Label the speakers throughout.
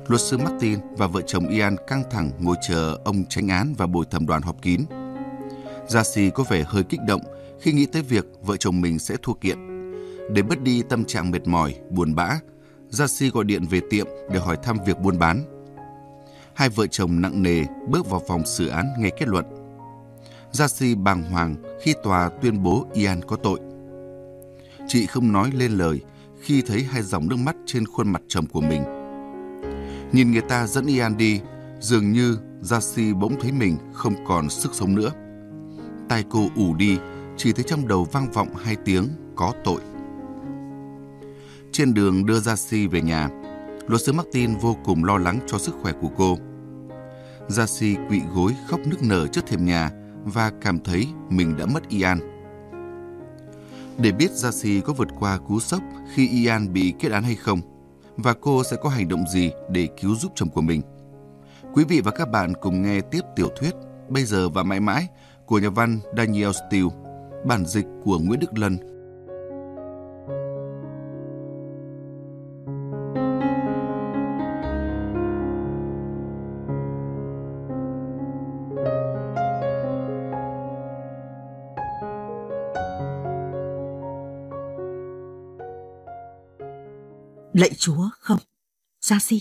Speaker 1: Luật sư Martin và vợ chồng Ian căng thẳng ngồi chờ ông chánh án và bồi thẩm đoàn họp kín. Darcy có vẻ hơi kích động khi nghĩ tới việc vợ chồng mình sẽ thua kiện. Để bớt đi tâm trạng mệt mỏi, buồn bã, Darcy gọi điện về tiệm để hỏi thăm việc buôn bán. Hai vợ chồng nặng nề bước vào phòng xử án nghe kết luận. Darcy bàng hoàng khi tòa tuyên bố Ian có tội. Chị không nói lên lời khi thấy hai dòng nước mắt trên khuôn mặt chồng của mình. Nhìn người ta dẫn Ian đi, dường như Darcy bỗng thấy mình không còn sức sống nữa. Tai cô ù đi, chỉ thấy trong đầu vang vọng hai tiếng có tội. Trên đường đưa Darcy về nhà, luật sư Martin vô cùng lo lắng cho sức khỏe của cô. Darcy quỵ gối khóc nức nở trước thềm nhà và cảm thấy mình đã mất Ian. Để biết Darcy có vượt qua cú sốc khi Ian bị kết án hay không, và cô sẽ có hành động gì để cứu giúp chồng của mình. Quý vị và các bạn cùng nghe tiếp tiểu thuyết Bây giờ và mãi mãi của nhà văn Danielle Steel, bản dịch của Nguyễn Đức Lân.
Speaker 2: Lạy Chúa, không, Darcy.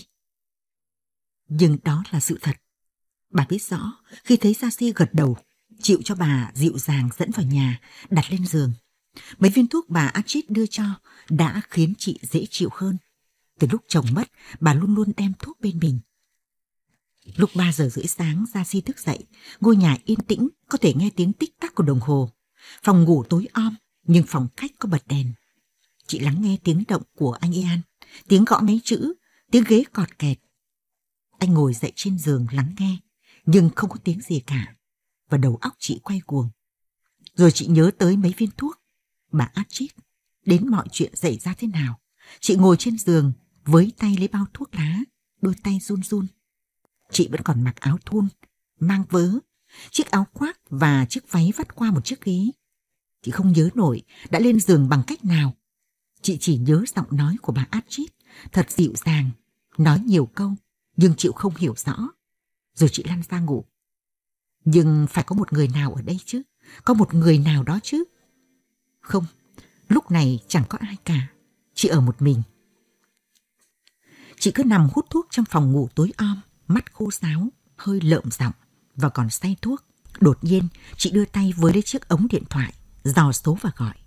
Speaker 2: Nhưng đó là sự thật. Bà biết rõ khi thấy Darcy gật đầu, chịu cho bà dịu dàng dẫn vào nhà, đặt lên giường. Mấy viên thuốc bà Archie đưa cho đã khiến chị dễ chịu hơn. Từ lúc chồng mất, bà luôn luôn đem thuốc bên mình. Lúc 3 giờ rưỡi sáng, Darcy thức dậy. Ngôi nhà yên tĩnh, có thể nghe tiếng tích tắc của đồng hồ. Phòng ngủ tối om, nhưng phòng khách có bật đèn. Chị lắng nghe tiếng động của anh Ian, tiếng gõ mấy chữ, tiếng ghế cọt kẹt. Anh ngồi dậy trên giường lắng nghe, nhưng không có tiếng gì cả. Và đầu óc chị quay cuồng. Rồi chị nhớ tới mấy viên thuốc, bà Archie, đến mọi chuyện xảy ra thế nào. Chị ngồi trên giường, với tay lấy bao thuốc lá, đôi tay run run. Chị vẫn còn mặc áo thun, mang vớ, chiếc áo khoác và chiếc váy vắt qua một chiếc ghế. Chị không nhớ nổi đã lên giường bằng cách nào. Chị chỉ nhớ giọng nói của bà Archie, thật dịu dàng, nói nhiều câu, nhưng chịu không hiểu rõ. Rồi chị lăn ra ngủ. Nhưng phải có một người nào ở đây chứ, có một người nào đó chứ. Không, lúc này chẳng có ai cả, chị ở một mình. Chị cứ nằm hút thuốc trong phòng ngủ tối om, mắt khô ráo, hơi lợm giọng và còn say thuốc. Đột nhiên, chị đưa tay với lấy chiếc ống điện thoại, dò số và gọi.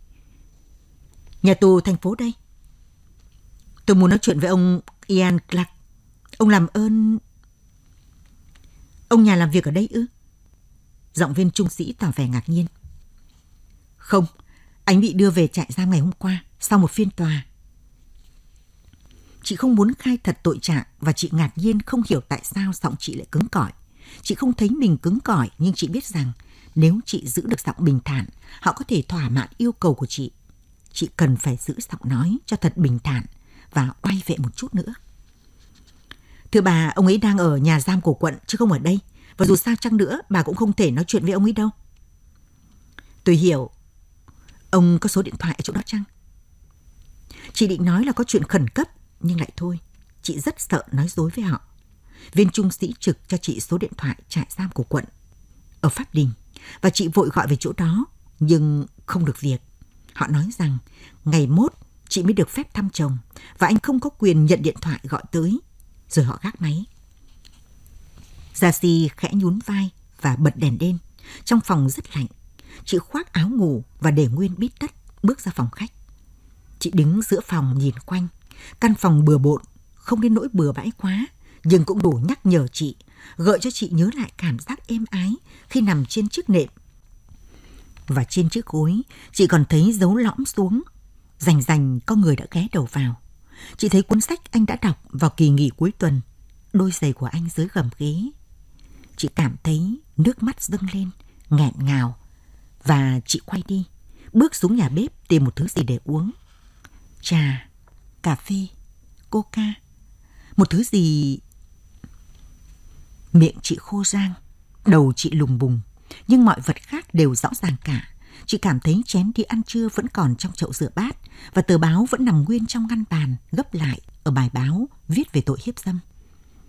Speaker 2: Nhà tù thành phố đây. Tôi muốn nói chuyện với ông Ian Clark. Ông làm ơn... Ông nhà làm việc ở đây ư? Giọng viên trung sĩ tỏ vẻ ngạc nhiên. Không, anh bị đưa về trại giam ngày hôm qua, sau một phiên tòa. Chị không muốn khai thật tội trạng và chị ngạc nhiên không hiểu tại sao giọng chị lại cứng cỏi. Chị không thấy mình cứng cỏi, nhưng chị biết rằng nếu chị giữ được giọng bình thản, họ có thể thỏa mãn yêu cầu của chị. Chị cần phải giữ giọng nói cho thật bình thản và oai vệ một chút nữa. Thưa bà, ông ấy đang ở nhà giam của quận chứ không ở đây. Và dù sao chăng nữa, bà cũng không thể nói chuyện với ông ấy đâu. Tôi hiểu. Ông có số điện thoại ở chỗ đó chăng? Chị định nói là có chuyện khẩn cấp, nhưng lại thôi. Chị rất sợ nói dối với họ. Viên trung sĩ trực cho chị số điện thoại trại giam của quận ở Pháp Đình. Và chị vội gọi về chỗ đó, nhưng không được việc. Họ nói rằng ngày mốt chị mới được phép thăm chồng và anh không có quyền nhận điện thoại gọi tới. Rồi họ gác máy. Darcy khẽ nhún vai và bật đèn lên. Trong phòng rất lạnh. Chị khoác áo ngủ và để nguyên bít tất bước ra phòng khách. Chị đứng giữa phòng nhìn quanh. Căn phòng bừa bộn, không đến nỗi bừa bãi quá, nhưng cũng đủ nhắc nhở chị, gợi cho chị nhớ lại cảm giác êm ái khi nằm trên chiếc nệm. Và trên chiếc gối, chị còn thấy dấu lõm xuống. Rành rành có người đã ghé đầu vào. Chị thấy cuốn sách anh đã đọc vào kỳ nghỉ cuối tuần, đôi giày của anh dưới gầm ghế. Chị cảm thấy nước mắt dâng lên, nghẹn ngào. Và chị quay đi, bước xuống nhà bếp tìm một thứ gì để uống. Trà, cà phê, coca, một thứ gì... Miệng chị khô rang, đầu chị lùng bùng, nhưng mọi vật khác đều rõ ràng cả. Chị cảm thấy chén đĩa ăn trưa vẫn còn trong chậu rửa bát và tờ báo vẫn nằm nguyên trong ngăn bàn, gấp lại ở bài báo viết về tội hiếp dâm.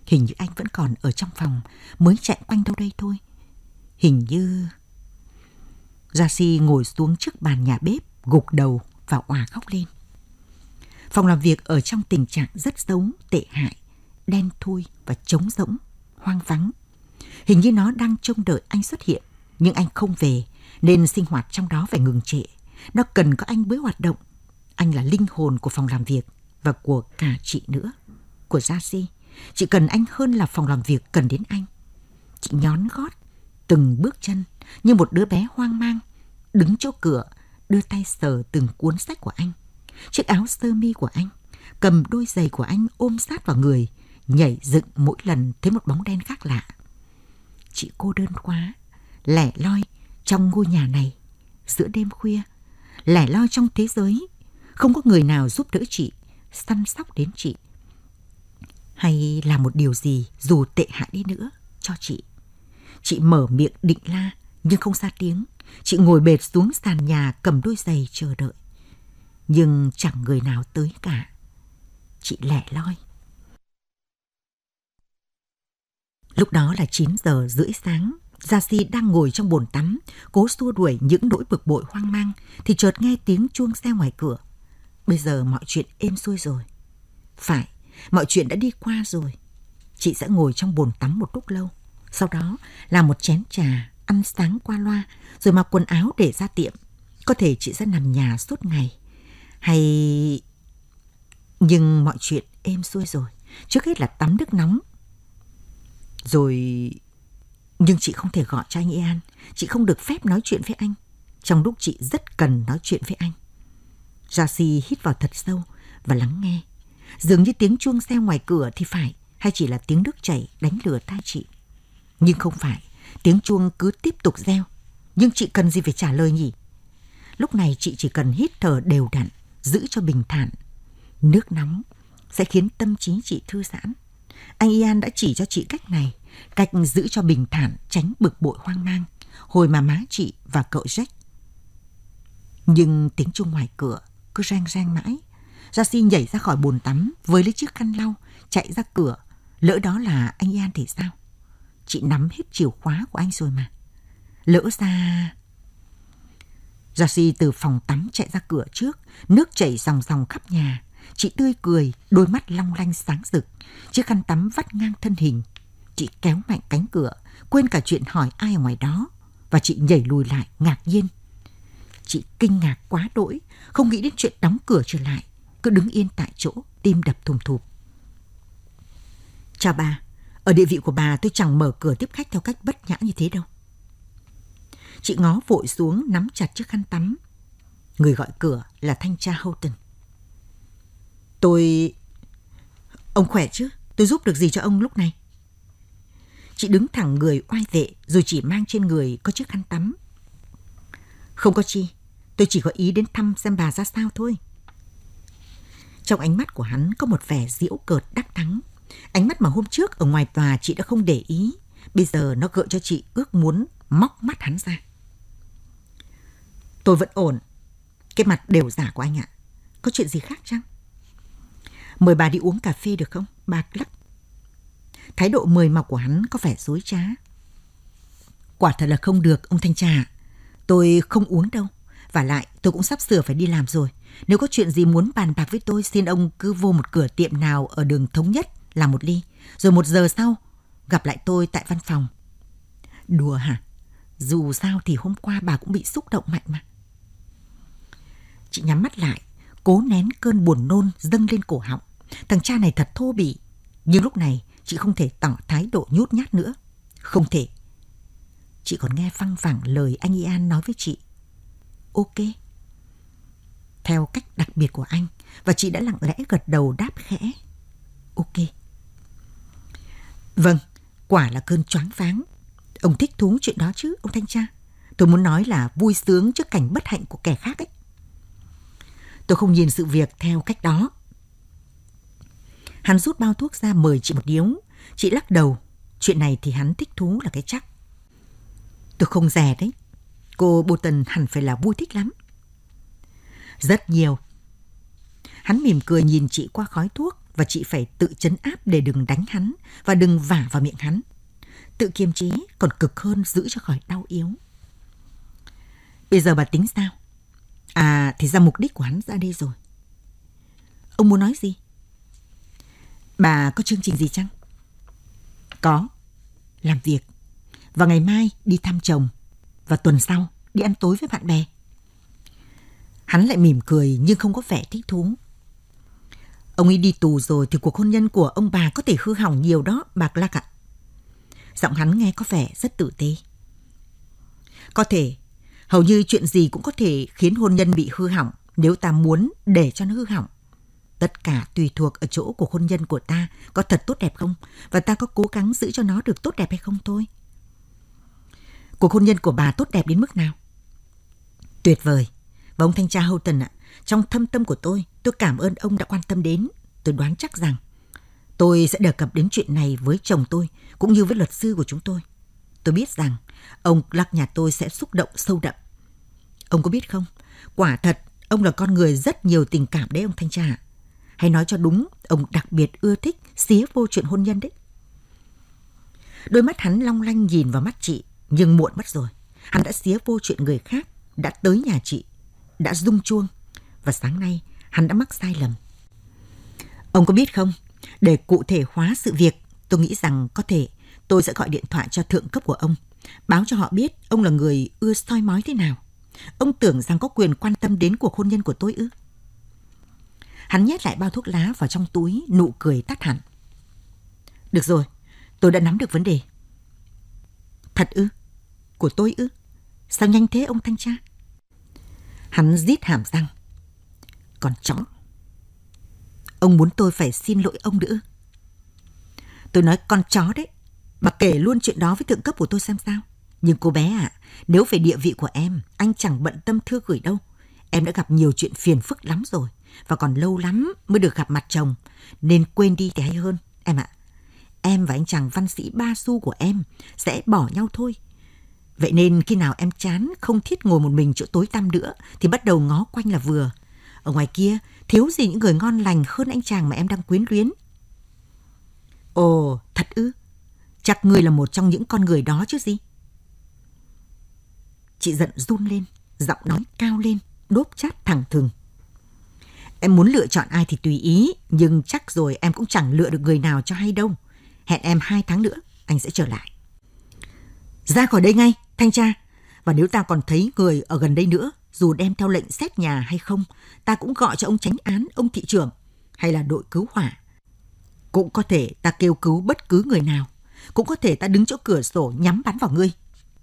Speaker 2: Hình như anh vẫn còn ở trong phòng, mới chạy quanh đâu đây thôi. Hình như... Gia-si ngồi xuống trước bàn nhà bếp, gục đầu và òa khóc lên. Phòng làm việc ở trong tình trạng rất xấu, tệ hại, đen thui và trống rỗng, hoang vắng. Hình như nó đang trông đợi anh xuất hiện, nhưng anh không về, nên sinh hoạt trong đó phải ngừng trệ. Nó cần có anh mới hoạt động. Anh là linh hồn của phòng làm việc và của cả chị nữa, của Gia-si. Chị cần anh hơn là phòng làm việc cần đến anh. Chị nhón gót, từng bước chân như một đứa bé hoang mang, đứng chỗ cửa, đưa tay sờ từng cuốn sách của anh, chiếc áo sơ mi của anh, cầm đôi giày của anh ôm sát vào người, nhảy dựng mỗi lần thấy một bóng đen khác lạ. Chị cô đơn quá, lẻ loi trong ngôi nhà này, giữa đêm khuya, lẻ loi trong thế giới, không có người nào giúp đỡ chị, săn sóc đến chị, hay làm một điều gì dù tệ hại đi nữa cho chị. Chị mở miệng định la nhưng không ra tiếng. Chị ngồi bệt xuống sàn nhà cầm đôi giày chờ đợi, nhưng chẳng người nào tới cả. Chị lẻ loi. Lúc đó là 9:30 sáng. Gia-si đang ngồi trong bồn tắm, cố xua đuổi những nỗi bực bội hoang mang, thì chợt nghe tiếng chuông xe ngoài cửa. Bây giờ mọi chuyện êm xuôi rồi. Phải, mọi chuyện đã đi qua rồi. Chị sẽ ngồi trong bồn tắm một lúc lâu, sau đó làm một chén trà, ăn sáng qua loa, rồi mặc quần áo để ra tiệm. Có thể chị sẽ nằm nhà suốt ngày. Hay... Nhưng mọi chuyện êm xuôi rồi. Trước hết là tắm nước nóng. Rồi... Nhưng chị không thể gọi cho anh Ian. Chị không được phép nói chuyện với anh trong lúc chị rất cần nói chuyện với anh. Gia-si hít vào thật sâu và lắng nghe. Dường như tiếng chuông xe ngoài cửa thì phải, hay chỉ là tiếng nước chảy đánh lừa tai chị. Nhưng không phải, tiếng chuông cứ tiếp tục reo. Nhưng chị cần gì phải trả lời nhỉ? Lúc này chị chỉ cần hít thở đều đặn, giữ cho bình thản. Nước nóng sẽ khiến tâm trí chị thư giãn. Anh Ian đã chỉ cho chị cách này, cách giữ cho bình thản, tránh bực bội hoang mang, hồi mà má chị và cậu Jack. Nhưng tiếng chuông ngoài cửa cứ reng reng mãi. Gia-si nhảy ra khỏi bồn tắm, với lấy chiếc khăn lau, chạy ra cửa. Lỡ đó là anh Ian thì sao? Chị nắm hết chìa khóa của anh rồi mà. Lỡ ra... Gia-si từ phòng tắm chạy ra cửa trước, nước chảy ròng ròng khắp nhà. Chị tươi cười, đôi mắt long lanh sáng rực, chiếc khăn tắm vắt ngang thân hình. Chị kéo mạnh cánh cửa, quên cả chuyện hỏi ai ở ngoài đó, và chị nhảy lùi lại ngạc nhiên. Chị kinh ngạc quá đỗi, không nghĩ đến chuyện đóng cửa trở lại, cứ đứng yên tại chỗ, tim đập thùng thụp. Chào bà, ở địa vị của bà tôi chẳng mở cửa tiếp khách theo cách bất nhã như thế đâu. Chị ngó vội xuống, nắm chặt chiếc khăn tắm. Người gọi cửa là thanh tra Houghton. Ông khỏe chứ? Tôi giúp được gì cho ông lúc này? Chị đứng thẳng người oai vệ, rồi chỉ mang trên người có chiếc khăn tắm. Không có chi, tôi chỉ có ý đến thăm xem bà ra sao thôi. Trong ánh mắt của hắn có một vẻ giễu cợt đắc thắng. Ánh mắt mà hôm trước ở ngoài tòa chị đã không để ý, bây giờ nó gợi cho chị ước muốn móc mắt hắn ra. Tôi vẫn ổn. Cái mặt đều giả của anh ạ. Có chuyện gì khác chăng? Mời bà đi uống cà phê được không? Bà lắc. Thái độ mời mọc của hắn có vẻ dối trá. Quả thật là không được, ông thanh tra. Tôi không uống đâu. Vả lại tôi cũng sắp sửa phải đi làm rồi. Nếu có chuyện gì muốn bàn bạc với tôi, xin ông cứ vô một cửa tiệm nào ở đường Thống Nhất làm một ly. Rồi 1 giờ sau gặp lại tôi tại văn phòng. Đùa hả? Dù sao thì hôm qua bà cũng bị xúc động mạnh mà. Chị nhắm mắt lại, cố nén cơn buồn nôn dâng lên cổ họng. Thằng cha này thật thô bỉ. Nhưng lúc này chị không thể tỏ thái độ nhút nhát nữa. Không thể. Chị còn nghe văng vẳng lời anh Ian nói với chị. Ok. Theo cách đặc biệt của anh. Và chị đã lặng lẽ gật đầu đáp khẽ. Ok. Vâng, quả là cơn choáng váng. Ông thích thú chuyện đó chứ, ông thanh tra. Tôi muốn nói là vui sướng trước cảnh bất hạnh của kẻ khác ấy. Tôi không nhìn sự việc theo cách đó. Hắn rút bao thuốc ra mời chị một điếu. Chị lắc đầu. Chuyện này thì hắn thích thú là cái chắc. Tôi không dè đấy. Cô Bolton hẳn phải là vui thích lắm. Rất nhiều. Hắn mỉm cười nhìn chị qua khói thuốc, và chị phải tự trấn áp để đừng đánh hắn và đừng vả vào miệng hắn. Tự kiềm chế còn cực hơn giữ cho khỏi đau yếu. Bây giờ bà tính sao? À, thì ra mục đích của hắn ra đây rồi. Ông muốn nói gì? Bà có chương trình gì chăng? Có. Làm việc. Và ngày mai đi thăm chồng. Và tuần sau đi ăn tối với bạn bè. Hắn lại mỉm cười nhưng không có vẻ thích thú. Ông ấy đi tù rồi thì cuộc hôn nhân của ông bà có thể hư hỏng nhiều đó, bà Clark ạ. Giọng hắn nghe có vẻ rất tử tế. Có thể, hầu như chuyện gì cũng có thể khiến hôn nhân bị hư hỏng nếu ta muốn để cho nó hư hỏng. Tất cả tùy thuộc ở chỗ cuộc hôn nhân của ta có thật tốt đẹp không và ta có cố gắng giữ cho nó được tốt đẹp hay không thôi. Cuộc hôn nhân của bà tốt đẹp đến mức nào? Tuyệt vời. Và ông thanh tra Houghton ạ, trong thâm tâm của tôi cảm ơn ông đã quan tâm đến. Tôi đoán chắc rằng tôi sẽ đề cập đến chuyện này với chồng tôi cũng như với luật sư của chúng tôi. Tôi biết rằng ông Clark nhà tôi sẽ xúc động sâu đậm. Ông có biết không, quả thật ông là con người rất nhiều tình cảm đấy ông thanh tra ạ. Hay nói cho đúng, ông đặc biệt ưa thích xía vô chuyện hôn nhân đấy. Đôi mắt hắn long lanh nhìn vào mắt chị, nhưng muộn mất rồi. Hắn đã xía vô chuyện người khác, đã tới nhà chị, đã rung chuông, và sáng nay hắn đã mắc sai lầm. Ông có biết không, để cụ thể hóa sự việc, tôi nghĩ rằng có thể tôi sẽ gọi điện thoại cho thượng cấp của ông, báo cho họ biết ông là người ưa soi mói thế nào. Ông tưởng rằng có quyền quan tâm đến cuộc hôn nhân của tôi ư? Hắn nhét lại bao thuốc lá vào trong túi, nụ cười tắt hẳn. Được rồi, tôi đã nắm được vấn đề. Thật ư? Của tôi ư? Sao nhanh thế ông thanh tra? Hắn rít hàm răng. Còn chó. Ông muốn tôi phải xin lỗi ông nữa? Tôi nói con chó đấy. Bà kể luôn chuyện đó với thượng cấp của tôi xem sao. Nhưng cô bé ạ, nếu về địa vị của em, anh chẳng bận tâm thư gửi đâu. Em đã gặp nhiều chuyện phiền phức lắm rồi, và còn lâu lắm mới được gặp mặt chồng, nên quên đi thì hay hơn, em ạ. Em và anh chàng văn sĩ ba xu của em sẽ bỏ nhau thôi. Vậy nên khi nào em chán không thiết ngồi một mình chỗ tối tăm nữa thì bắt đầu ngó quanh là vừa. Ở ngoài kia thiếu gì những người ngon lành hơn anh chàng mà em đang quyến luyến. Ồ, thật ư? Chắc ngươi là một trong những con người đó chứ gì? Chị giận run lên, giọng nói cao lên, đốp chát thẳng thừng. Em muốn lựa chọn ai thì tùy ý, nhưng chắc rồi em cũng chẳng lựa được người nào cho hay đâu. Hẹn em 2 tháng nữa, anh sẽ trở lại. Ra khỏi đây ngay, thanh tra. Và nếu ta còn thấy người ở gần đây nữa, dù đem theo lệnh xét nhà hay không, ta cũng gọi cho ông chánh án, ông thị trưởng, hay là đội cứu hỏa. Cũng có thể ta kêu cứu bất cứ người nào. Cũng có thể ta đứng chỗ cửa sổ nhắm bắn vào ngươi.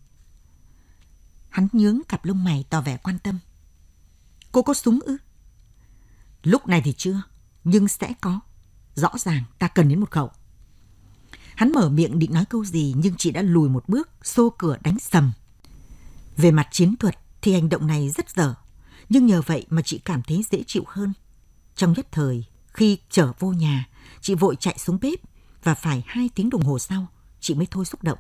Speaker 2: Hắn nhướng cặp lông mày tỏ vẻ quan tâm. Cô có súng ư? Lúc này thì chưa, nhưng sẽ có. Rõ ràng ta cần đến một khẩu. Hắn mở miệng định nói câu gì nhưng chị đã lùi một bước, xô cửa đánh sầm. Về mặt chiến thuật thì hành động này rất dở, nhưng nhờ vậy mà chị cảm thấy dễ chịu hơn. Trong nhất thời, khi trở vô nhà, chị vội chạy xuống bếp và phải 2 tiếng đồng hồ sau, chị mới thôi xúc động.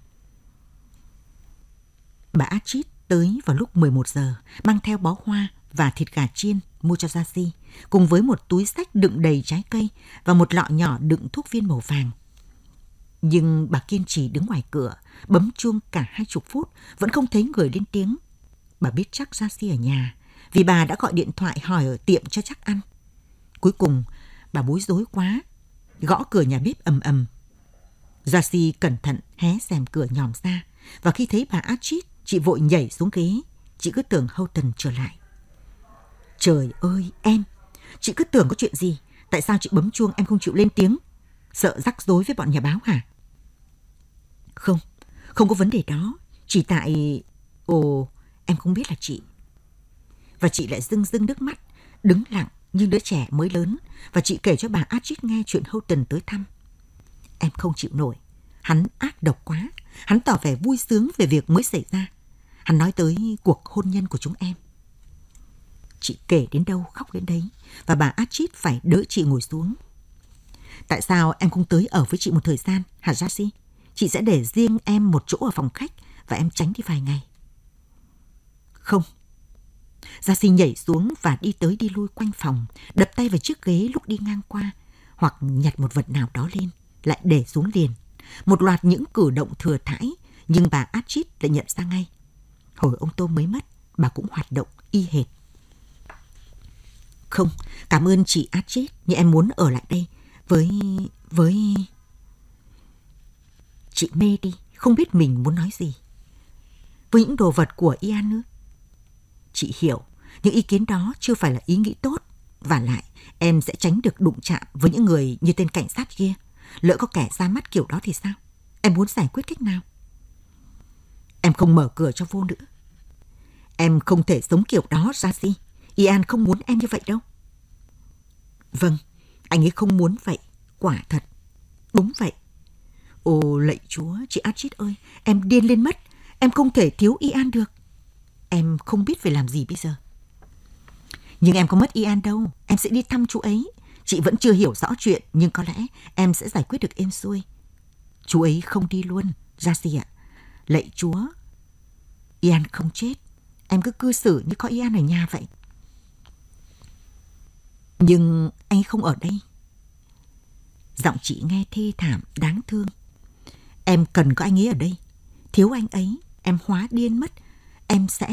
Speaker 2: Bà Archie tới vào lúc 11 giờ, mang theo bó hoa và thịt gà chiên mua cho Jacy, cùng với một túi xách đựng đầy trái cây và một lọ nhỏ đựng thuốc viên màu vàng. Nhưng bà kiên trì đứng ngoài cửa, bấm chuông cả 20 phút, vẫn không thấy người lên tiếng. Bà biết chắc Jacy ở nhà, vì bà đã gọi điện thoại hỏi ở tiệm cho chắc ăn. Cuối cùng, bà bối rối quá, gõ cửa nhà bếp ầm ầm. Jacy cẩn thận hé rèm cửa nhòm ra, và khi thấy bà Archie, chị vội nhảy xuống ghế. Chị cứ tưởng Houghton trở lại. Trời ơi, em! Chị cứ tưởng có chuyện gì? Tại sao chị bấm chuông em không chịu lên tiếng? Sợ rắc rối với bọn nhà báo hả? Không có vấn đề đó. Chỉ tại... Ồ, em không biết là chị. Và chị lại rưng rưng nước mắt, đứng lặng như đứa trẻ mới lớn. Và chị kể cho bà Archie nghe chuyện Houghton tới thăm. Em không chịu nổi. Hắn ác độc quá. Hắn tỏ vẻ vui sướng về việc mới xảy ra. Hắn nói tới cuộc hôn nhân của chúng em. Chị kể đến đâu khóc đến đấy, và bà Archie phải đỡ chị ngồi xuống. Tại sao em không tới ở với chị một thời gian, hả Jacy? Chị sẽ để riêng em một chỗ ở phòng khách và em tránh đi vài ngày. Không. Jacy nhảy xuống và đi tới đi lui quanh phòng, đập tay vào chiếc ghế lúc đi ngang qua. hoặc nhặt một vật nào đó lên, lại để xuống liền. Một loạt những cử động thừa thãi, nhưng bà Astrid lại nhận ra ngay. Hồi ông Tom mới mất, bà cũng hoạt động y hệt. Không, cảm ơn chị Astrid, nhưng em muốn ở lại đây với... Chị mê đi, không biết mình muốn nói gì. Với những đồ vật của Ian nữa. Chị hiểu, những ý kiến đó chưa phải là ý nghĩ tốt. Và lại, em sẽ tránh được đụng chạm với những người như tên cảnh sát kia. Lỡ có kẻ ra mắt kiểu đó thì sao? Em muốn giải quyết cách nào? Em không mở cửa cho vô nữa. Em không thể sống kiểu đó, Jessie. Ian không muốn em như vậy đâu. Vâng, anh ấy không muốn vậy. Quả thật. Đúng vậy. Ồ, lạy Chúa, chị Astrid ơi, em điên lên mất. Em không thể thiếu Ian được. Em không biết phải làm gì bây giờ. Nhưng em có mất Ian đâu. Em sẽ đi thăm chú ấy. Chị vẫn chưa hiểu rõ chuyện, nhưng có lẽ em sẽ giải quyết được êm xuôi. Chú ấy không đi luôn, Jessie ạ. Lạy Chúa, Ian không chết. Em cứ cư xử như có Ian ở nhà vậy. Nhưng anh không ở đây. Giọng chị nghe thê thảm, đáng thương. Em cần có anh ấy ở đây. Thiếu anh ấy, em hóa điên mất. Em sẽ...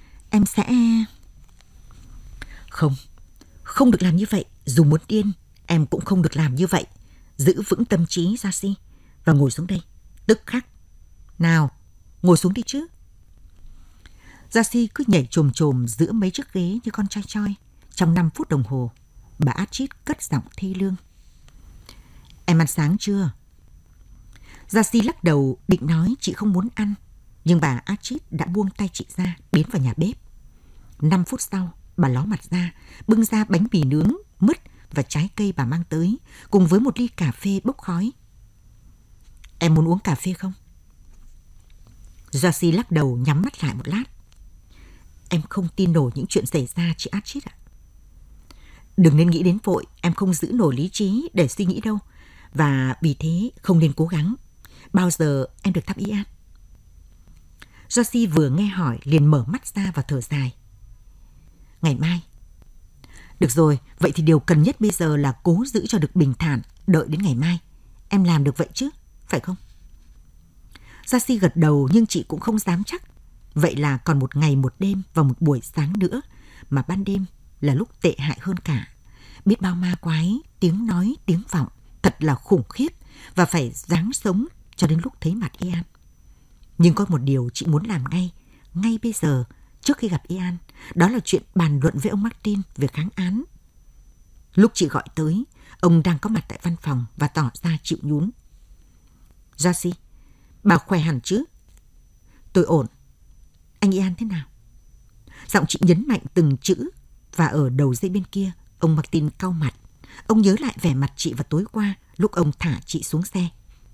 Speaker 2: Không được làm như vậy. Dù muốn điên, em cũng không được làm như vậy. Giữ vững tâm trí, Jessie. Và ngồi xuống đây, tức khắc. Nào, ngồi xuống đi chứ. Jessie cứ nhảy chồm chồm giữa mấy chiếc ghế như con choi choi. Trong 5 phút đồng hồ, bà Astrid cất giọng thê lương. Em ăn sáng chưa? Jessie lắc đầu định nói chị không muốn ăn. Nhưng bà Astrid đã buông tay chị ra, biến vào nhà bếp. 5 phút sau, bà ló mặt ra, bưng ra bánh mì nướng, mứt và trái cây bà mang tới, cùng với một ly cà phê bốc khói. Em muốn uống cà phê không? Jessie lắc đầu nhắm mắt lại một lát. Em không tin nổi những chuyện xảy ra, chị Astrid ạ. Đừng nên nghĩ đến vội, em không giữ nổi lý trí để suy nghĩ đâu. Và vì thế không nên cố gắng. Bao giờ em được thăm Ian? Jessie vừa nghe hỏi liền mở mắt ra và thở dài. Ngày mai. Được rồi, vậy thì điều cần nhất bây giờ là cố giữ cho được bình thản, đợi đến ngày mai. Em làm được vậy chứ, phải không? Jessie gật đầu nhưng chị cũng không dám chắc. Vậy là còn một ngày một đêm và một buổi sáng nữa, mà ban đêm là lúc tệ hại hơn cả. Biết bao ma quái, tiếng nói, tiếng vọng, thật là khủng khiếp và phải ráng sống cho đến lúc thấy mặt Ian. Nhưng có một điều chị muốn làm ngay bây giờ, trước khi gặp Ian, đó là chuyện bàn luận với ông Martin về kháng án. Lúc chị gọi tới, ông đang có mặt tại văn phòng và tỏ ra chịu nhún. Jessie, bà khỏe hẳn chứ? Tôi ổn. Anh Ian thế nào? Giọng chị nhấn mạnh từng chữ và ở đầu dây bên kia, ông Martin cau mặt. Ông nhớ lại vẻ mặt chị vào tối qua lúc ông thả chị xuống xe.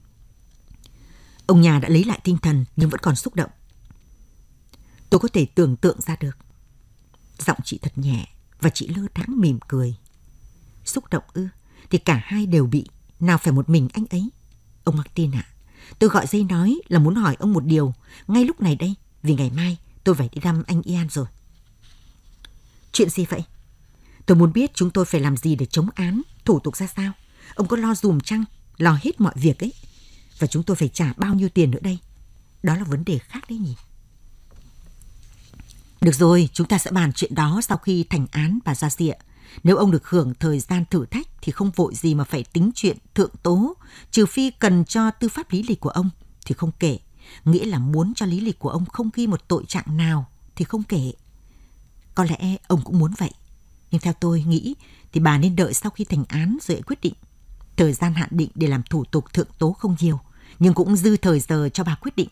Speaker 2: Ông nhà đã lấy lại tinh thần nhưng vẫn còn xúc động. Tôi có thể tưởng tượng ra được. Giọng chị thật nhẹ và chị lơ đãng mỉm cười. Xúc động ư? Thì cả hai đều bị. Nào phải một mình anh ấy. Ông Martin ạ, tôi gọi dây nói là muốn hỏi ông một điều ngay lúc này đây, vì ngày mai tôi phải đi thăm anh Ian rồi. Chuyện gì vậy? Tôi muốn biết chúng tôi phải làm gì để chống án, thủ tục ra sao. Ông có lo dùm chăng? Lo hết mọi việc ấy. Và chúng tôi phải trả bao nhiêu tiền nữa đây? Đó là vấn đề khác đấy nhỉ? Được rồi, chúng ta sẽ bàn chuyện đó sau khi thành án, bà Jessie ạ. Nếu ông được hưởng thời gian thử thách thì không vội gì mà phải tính chuyện thượng tố, trừ phi cần cho tư pháp lý lịch của ông thì không kể. Nghĩa là muốn cho lý lịch của ông không ghi một tội trạng nào thì không kể. Có lẽ ông cũng muốn vậy. Nhưng theo tôi nghĩ thì bà nên đợi sau khi thành án rồi quyết định. Thời gian hạn định để làm thủ tục thượng tố không nhiều, nhưng cũng dư thời giờ cho bà quyết định.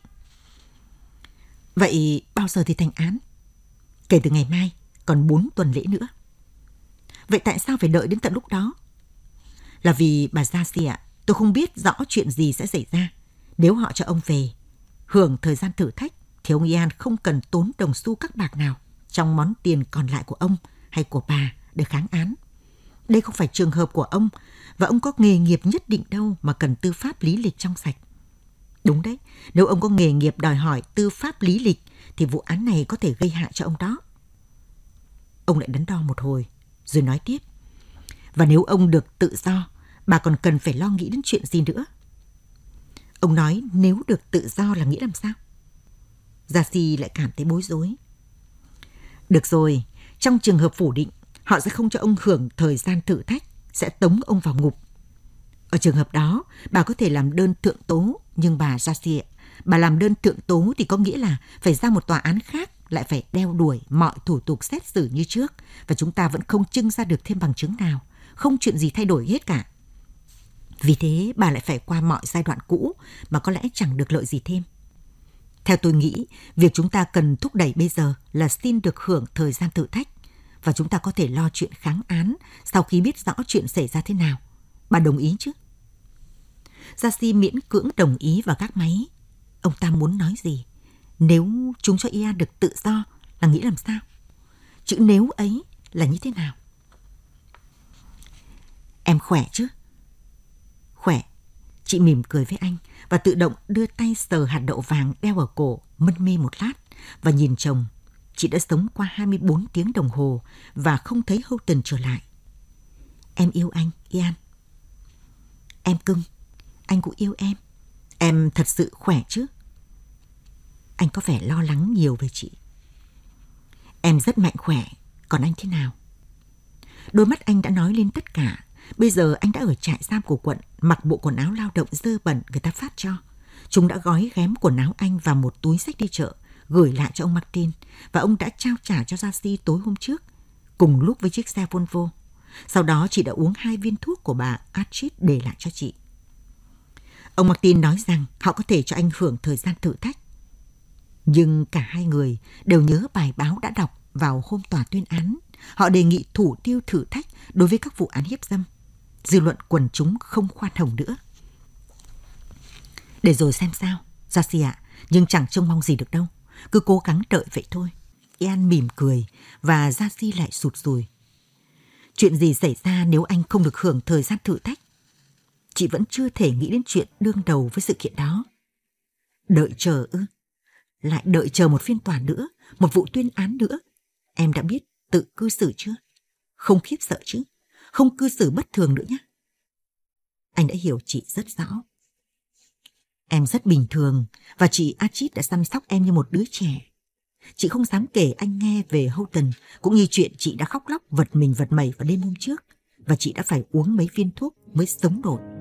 Speaker 2: Vậy bao giờ thì thành án? Kể từ ngày mai, còn 4 tuần lễ nữa. Vậy tại sao phải đợi đến tận lúc đó? Là vì bà Jessie ạ, tôi không biết rõ chuyện gì sẽ xảy ra. Nếu họ cho ông về hưởng thời gian thử thách thì ông Ian không cần tốn đồng xu các bạc nào trong món tiền còn lại của ông hay của bà để kháng án. Đây không phải trường hợp của ông, và ông có nghề nghiệp nhất định đâu mà cần tư pháp lý lịch trong sạch. Đúng đấy, nếu ông có nghề nghiệp đòi hỏi tư pháp lý lịch thì vụ án này có thể gây hại cho ông đó. Ông lại đắn đo một hồi rồi nói tiếp. Và nếu ông được tự do, bà còn cần phải lo nghĩ đến chuyện gì nữa? Ông nói nếu được tự do là nghĩ làm sao? Darcy lại cảm thấy bối rối. Được rồi, trong trường hợp phủ định, họ sẽ không cho ông hưởng thời gian thử thách, sẽ tống ông vào ngục. Ở trường hợp đó, bà có thể làm đơn thượng tố, nhưng bà Darcy, bà làm đơn thượng tố thì có nghĩa là phải ra một tòa án khác, lại phải đeo đuổi mọi thủ tục xét xử như trước, và chúng ta vẫn không trưng ra được thêm bằng chứng nào, không chuyện gì thay đổi hết cả. Vì thế bà lại phải qua mọi giai đoạn cũ mà có lẽ chẳng được lợi gì thêm. Theo tôi nghĩ, việc chúng ta cần thúc đẩy bây giờ là xin được hưởng thời gian thử thách, và chúng ta có thể lo chuyện kháng án sau khi biết rõ chuyện xảy ra thế nào. Bà đồng ý chứ? Darcy miễn cưỡng đồng ý và gác máy. Ông ta muốn nói gì? Nếu chúng cho Ian được tự do là nghĩ làm sao? Chữ nếu ấy là như thế nào? Em khỏe chứ? Khỏe. Chị mỉm cười với anh và tự động đưa tay sờ hạt đậu vàng đeo ở cổ, mân mê một lát và nhìn chồng. Chị đã sống qua 24 tiếng đồng hồ và không thấy Houghton trở lại. Em yêu anh, Ian. Em cưng, anh cũng yêu em. Em thật sự khỏe chứ? Anh có vẻ lo lắng nhiều về chị. Em rất mạnh khỏe, còn anh thế nào? Đôi mắt anh đã nói lên tất cả. Bây giờ anh đã ở trại giam của quận, mặc bộ quần áo lao động dơ bẩn người ta phát cho. Chúng đã gói ghém quần áo anh vào một túi xách đi chợ, gửi lại cho ông Martin, và ông đã trao trả cho Darcy tối hôm trước, cùng lúc với chiếc xe Volvo. Sau đó chị đã uống 2 viên thuốc của bà Archie để lại cho chị. Ông Martin nói rằng họ có thể cho anh hưởng thời gian thử thách. Nhưng cả hai người đều nhớ bài báo đã đọc vào hôm tòa tuyên án. Họ đề nghị thủ tiêu thử thách đối với các vụ án hiếp dâm. Dư luận quần chúng không khoan hồng nữa. Để rồi xem sao, Darcy ạ, nhưng chẳng trông mong gì được đâu. Cứ cố gắng đợi vậy thôi. Ian mỉm cười và Darcy lại sụt sùi. Chuyện gì xảy ra nếu anh không được hưởng thời gian thử thách? Chị vẫn chưa thể nghĩ đến chuyện đương đầu với sự kiện đó. Đợi chờ ư? Lại đợi chờ một phiên tòa nữa, một vụ tuyên án nữa. Em đã biết tự cư xử chưa? Không khiếp sợ chứ? Không cư xử bất thường nữa nhé. Anh đã hiểu chị rất rõ. Em rất bình thường và chị Archie đã chăm sóc em như một đứa trẻ. Chị không dám kể anh nghe về Houghton, cũng như chuyện chị đã khóc lóc vật mình vật mẩy vào đêm hôm trước, và chị đã phải uống mấy viên thuốc mới sống nổi.